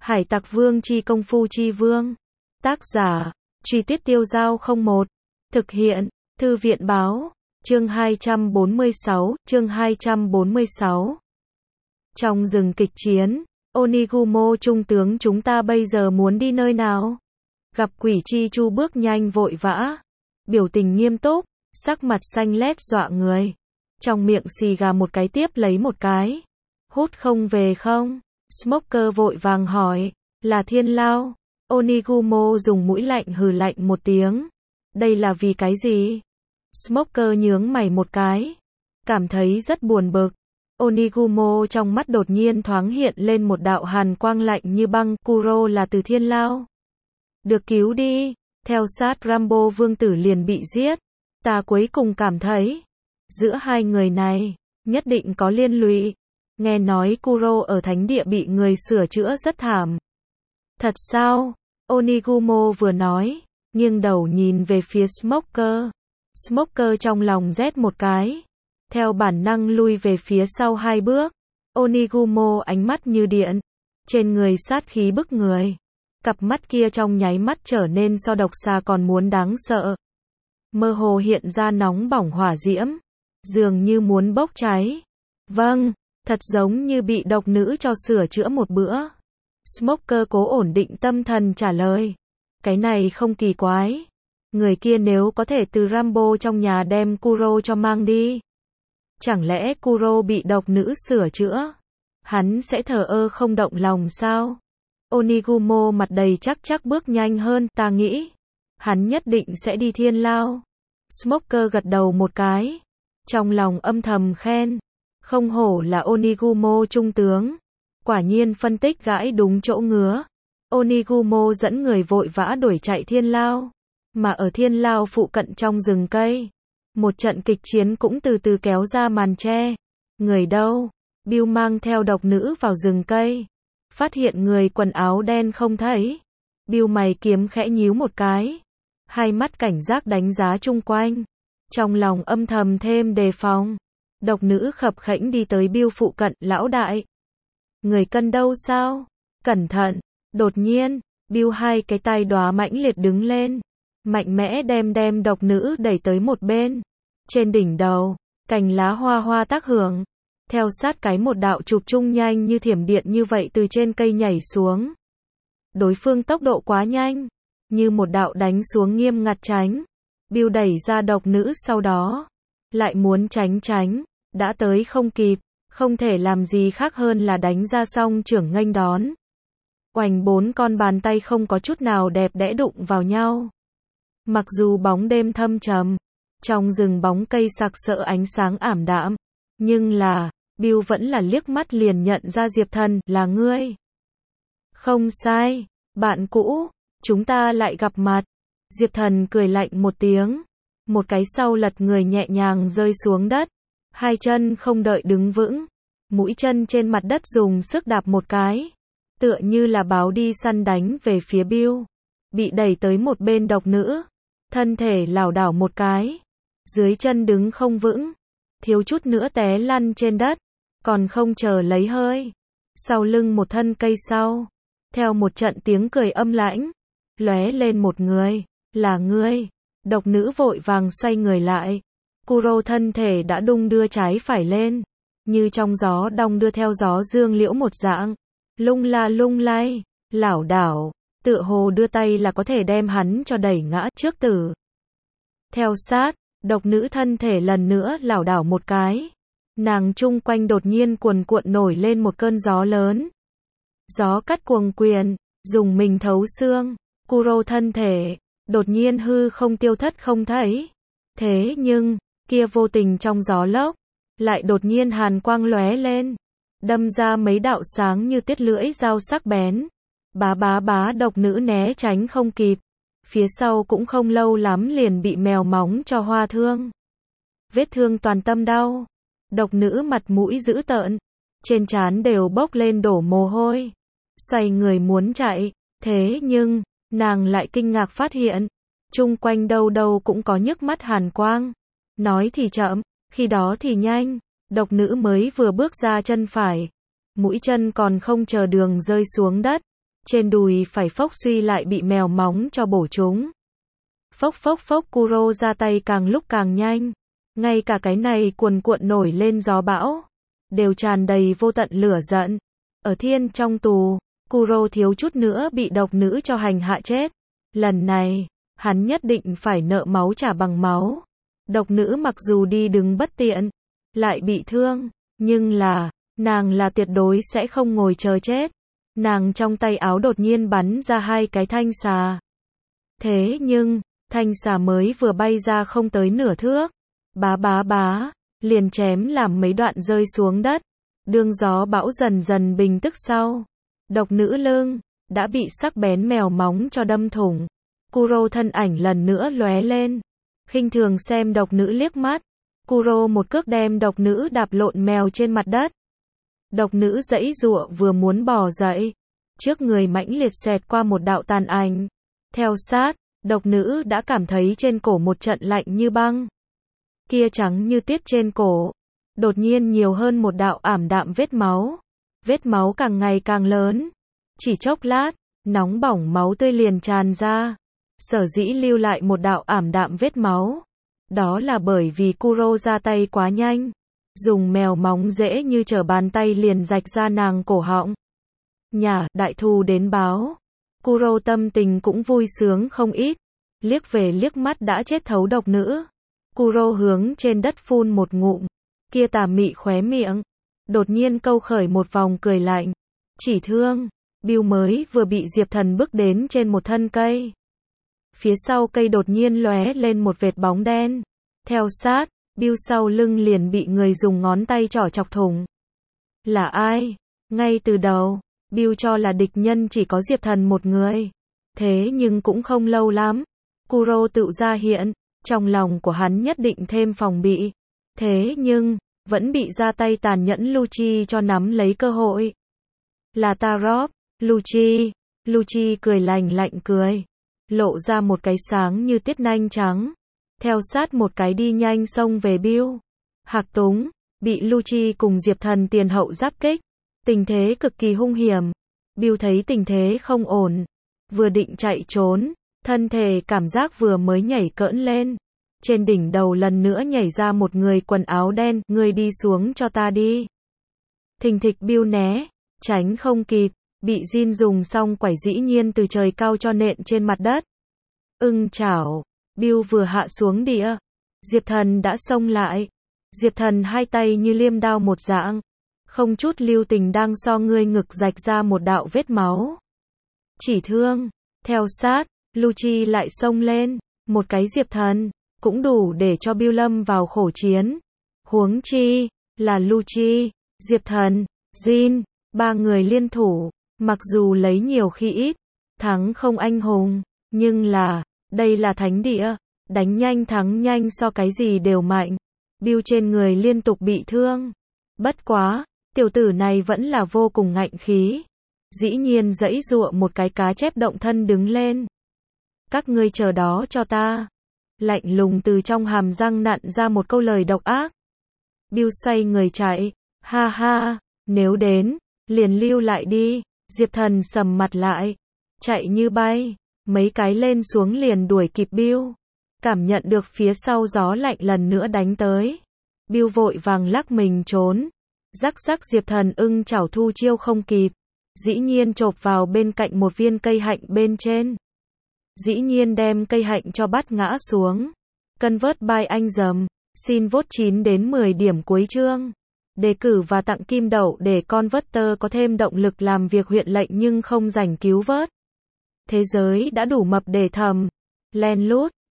Hải Tặc Vương chi công phu chi vương. Tác giả, Truy Tuyết Tiêu Giao 01. Thực hiện, Thư viện báo, chương 246. Trong rừng kịch chiến, Onigumo trung tướng chúng ta bây giờ muốn đi nơi nào? Gặp quỷ chi chu bước nhanh vội vã, biểu tình nghiêm túc, sắc mặt xanh lét dọa người. Trong miệng xì gà một cái tiếp lấy một cái. Hút không về không? Smoker vội vàng hỏi, là Thiên Lao. Onigumo dùng mũi lạnh hừ lạnh một tiếng. Đây là vì cái gì? Smoker nhướng mày một cái, cảm thấy rất buồn bực. Onigumo trong mắt đột nhiên thoáng hiện lên một đạo hàn quang lạnh như băng. Kuro là từ Thiên Lao. Được cứu đi, theo sát Rambo vương tử liền bị giết. Ta cuối cùng cảm thấy, giữa hai người này, nhất định có liên lụy. Nghe nói Kuro ở thánh địa bị người sửa chữa rất thảm. Thật sao? Onigumo vừa nói, nghiêng đầu nhìn về phía Smoker. Smoker trong lòng rét một cái, theo bản năng lui về phía sau hai bước. Onigumo ánh mắt như điện, trên người sát khí bức người. Cặp mắt kia trong nháy mắt trở nên so độc xà còn muốn đáng sợ. Mơ hồ hiện ra nóng bỏng hỏa diễm, dường như muốn bốc cháy. Vâng, thật giống như bị độc nữ cho sửa chữa một bữa. Smoker cố ổn định tâm thần trả lời. Cái này không kỳ quái. Người kia nếu có thể từ Rambo trong nhà đem Kuro cho mang đi. Chẳng lẽ Kuro bị độc nữ sửa chữa? Hắn sẽ thờ ơ không động lòng sao? Onigumo mặt đầy chắc bước nhanh hơn. Ta nghĩ, hắn nhất định sẽ đi Thiên Lao. Smoker gật đầu một cái, trong lòng âm thầm khen. Không hổ là Onigumo trung tướng. Quả nhiên phân tích gãi đúng chỗ ngứa. Onigumo dẫn người vội vã đuổi chạy Thiên Lao. Mà ở Thiên Lao phụ cận trong rừng cây, một trận kịch chiến cũng từ từ kéo ra màn che. Người đâu? Bill mang theo độc nữ vào rừng cây. Phát hiện người quần áo đen không thấy. Bill mày kiếm khẽ nhíu một cái. Hai mắt cảnh giác đánh giá chung quanh. Trong lòng âm thầm thêm đề phòng. Độc nữ khập khẽnh đi tới Bill phụ cận. Lão đại, người cân đâu sao? Cẩn thận. Đột nhiên, Bill hai cái tay đóa mãnh liệt đứng lên, mạnh mẽ đem độc nữ đẩy tới một bên. Trên đỉnh đầu, cành lá hoa hoa tác hưởng. Theo sát cái một đạo chụp chung nhanh như thiểm điện như vậy từ trên cây nhảy xuống. Đối phương tốc độ quá nhanh, như một đạo đánh xuống nghiêm ngặt tránh. Bill đẩy ra độc nữ sau đó, lại muốn tránh, đã tới không kịp, không thể làm gì khác hơn là đánh ra song trưởng nghênh đón. Oành bốn con bàn tay không có chút nào đẹp đẽ đụng vào nhau. Mặc dù bóng đêm thâm trầm, trong rừng bóng cây sặc sỡ ánh sáng ảm đạm, nhưng là, Bill vẫn là liếc mắt liền nhận ra Diệp Thần. Là ngươi. Không sai, bạn cũ, chúng ta lại gặp mặt. Diệp Thần cười lạnh một tiếng, một cái sau lật người nhẹ nhàng rơi xuống đất, hai chân không đợi đứng vững, mũi chân trên mặt đất dùng sức đạp một cái, tựa như là báo đi săn đánh về phía Bill. Bị đẩy tới một bên độc nữ, thân thể lảo đảo một cái, dưới chân đứng không vững, thiếu chút nữa té lăn trên đất, còn không chờ lấy hơi. Sau lưng một thân cây sau, theo một trận tiếng cười âm lãnh, lóe lên một người. Là ngươi. Độc nữ vội vàng xoay người lại. Kuro thân thể đã đung đưa trái phải lên, như trong gió đong đưa theo gió dương liễu một dạng, lung la lung lay, lảo đảo, tựa hồ đưa tay là có thể đem hắn cho đẩy ngã trước tử. Theo sát, độc nữ thân thể lần nữa lảo đảo một cái. Nàng chung quanh đột nhiên cuồn cuộn nổi lên một cơn gió lớn. Gió cắt cuồng quyền, dùng mình thấu xương. Kuro thân thể đột nhiên hư không tiêu thất không thấy. Thế nhưng, kia vô tình trong gió lốc, lại đột nhiên hàn quang lóe lên, đâm ra mấy đạo sáng như tiết lưỡi dao sắc bén. Bá độc nữ né tránh không kịp, phía sau cũng không lâu lắm liền bị mèo móng cho hoa thương. Vết thương toàn tâm đau, độc nữ mặt mũi dữ tợn, trên trán đều bốc lên đổ mồ hôi, xoay người muốn chạy, thế nhưng, nàng lại kinh ngạc phát hiện, chung quanh đâu đâu cũng có nhức mắt hàn quang. Nói thì chậm, khi đó thì nhanh, độc nữ mới vừa bước ra chân phải, mũi chân còn không chờ đường rơi xuống đất, Trên đùi phải phốc suy lại bị mèo móng cho bổ trúng. Phốc phốc phốc, Kuro ra tay càng lúc càng nhanh. Ngay cả cái này cuồn cuộn nổi lên gió bão, đều tràn đầy vô tận lửa giận. Ở thiên trong tù, Kuro thiếu chút nữa bị độc nữ cho hành hạ chết. Lần này, hắn nhất định phải nợ máu trả bằng máu. Độc nữ mặc dù đi đứng bất tiện, lại bị thương, nhưng nàng là tuyệt đối sẽ không ngồi chờ chết. Nàng trong tay áo đột nhiên bắn ra 2 cái thanh xà. Thế nhưng, thanh xà mới vừa bay ra không tới nửa thước, bá, liền chém làm mấy đoạn rơi xuống đất. Đương gió bão dần dần bình tức sau, độc nữ lưng đã bị sắc bén mèo móng cho đâm thủng. Kuro thân ảnh lần nữa lóe lên, khinh thường xem độc nữ liếc mắt. Kuro một cước đem độc nữ đạp lộn mèo trên mặt đất. Độc nữ giãy giụa vừa muốn bò dậy, trước người mãnh liệt xẹt qua một đạo tàn ảnh. Theo sát, độc nữ đã cảm thấy trên cổ một trận lạnh như băng. Kia trắng như tuyết trên cổ, đột nhiên nhiều hơn một đạo ảm đạm vết máu. Vết máu càng ngày càng lớn. Chỉ chốc lát, nóng bỏng máu tươi liền tràn ra. Sở dĩ lưu lại một đạo ảm đạm vết máu, đó là bởi vì Kuro ra tay quá nhanh. Dùng mèo móng dễ như trở bàn tay liền rạch ra nàng cổ họng. Đại thù đến báo. Kuro tâm tình cũng vui sướng không ít. Liếc về liếc mắt đã chết thấu độc nữ. Kuro hướng trên đất phun một ngụm. Kia tà mị khóe miệng đột nhiên câu khởi một vòng cười lạnh. Chỉ thương, Bill mới vừa bị Diệp Thần bước đến trên một thân cây. Phía sau cây đột nhiên lóe lên một vệt bóng đen. Theo sát, Bill sau lưng liền bị người dùng ngón tay trỏ chọc thủng. Là ai? Ngay từ đầu, Bill cho là địch nhân chỉ có Diệp Thần một người. Thế nhưng cũng không lâu lắm, Kuro tự ra hiện, trong lòng của hắn nhất định thêm phòng bị. Thế nhưng, vẫn bị ra tay tàn nhẫn Lucci cho nắm lấy cơ hội. Là ta Rob, Lucci cười lạnh cười, lộ ra một cái sáng như tiết nanh trắng. Theo sát một cái đi nhanh xông về Bill. Hạc Túng, bị Lucci cùng Diệp Thần tiền hậu giáp kích. Tình thế cực kỳ hung hiểm. Bill thấy tình thế không ổn, vừa định chạy trốn, thân thể cảm giác vừa mới nhảy cỡn lên. Trên đỉnh đầu lần nữa nhảy ra một người quần áo đen, người đi xuống cho ta đi. Thình thịch Bill né, tránh không kịp, bị Jin dùng xong quải dĩ nhiên từ trời cao cho nện trên mặt đất. Chảo, Bill vừa hạ xuống địa, Diệp Thần đã xông lại. Diệp Thần hai tay như liêm đao một dạng, không chút lưu tình đang so ngươi ngực rạch ra một đạo vết máu. Chỉ thương, theo sát, Lucci lại xông lên, một cái Diệp Thần cũng đủ để cho Bill lâm vào khổ chiến. Huống chi là Lucci, Diệp Thần, Jin, ba người liên thủ, mặc dù lấy nhiều khi ít, thắng không anh hùng, nhưng đây là thánh địa, đánh nhanh thắng nhanh so cái gì đều mạnh. Bill trên người liên tục bị thương. Bất quá, tiểu tử này vẫn là vô cùng ngạnh khí. Dĩ nhiên giãy giụa một cái cá chép động thân đứng lên. Các ngươi chờ đó cho ta. Lạnh lùng từ trong hàm răng nặn ra một câu lời độc ác. Bill xoay người chạy. Ha ha, nếu đến, liền lưu lại đi. Diệp Thần sầm mặt lại, chạy như bay, mấy cái lên xuống liền đuổi kịp Bill. Cảm nhận được phía sau gió lạnh lần nữa đánh tới. Bill vội vàng lắc mình trốn. Rắc Diệp Thần chảo thu chiêu không kịp. Dĩ nhiên chộp vào bên cạnh một viên cây hạnh bên trên. Dĩ nhiên đem cây hạnh cho bắt ngã xuống. Convert by anh dầm. Xin vote 9 đến 10 điểm cuối chương. Đề cử và tặng kim đậu để Converter có thêm động lực làm việc huyện lệnh nhưng không rảnh cứu vớt. Thế giới đã đủ mập để thầm. Len lút.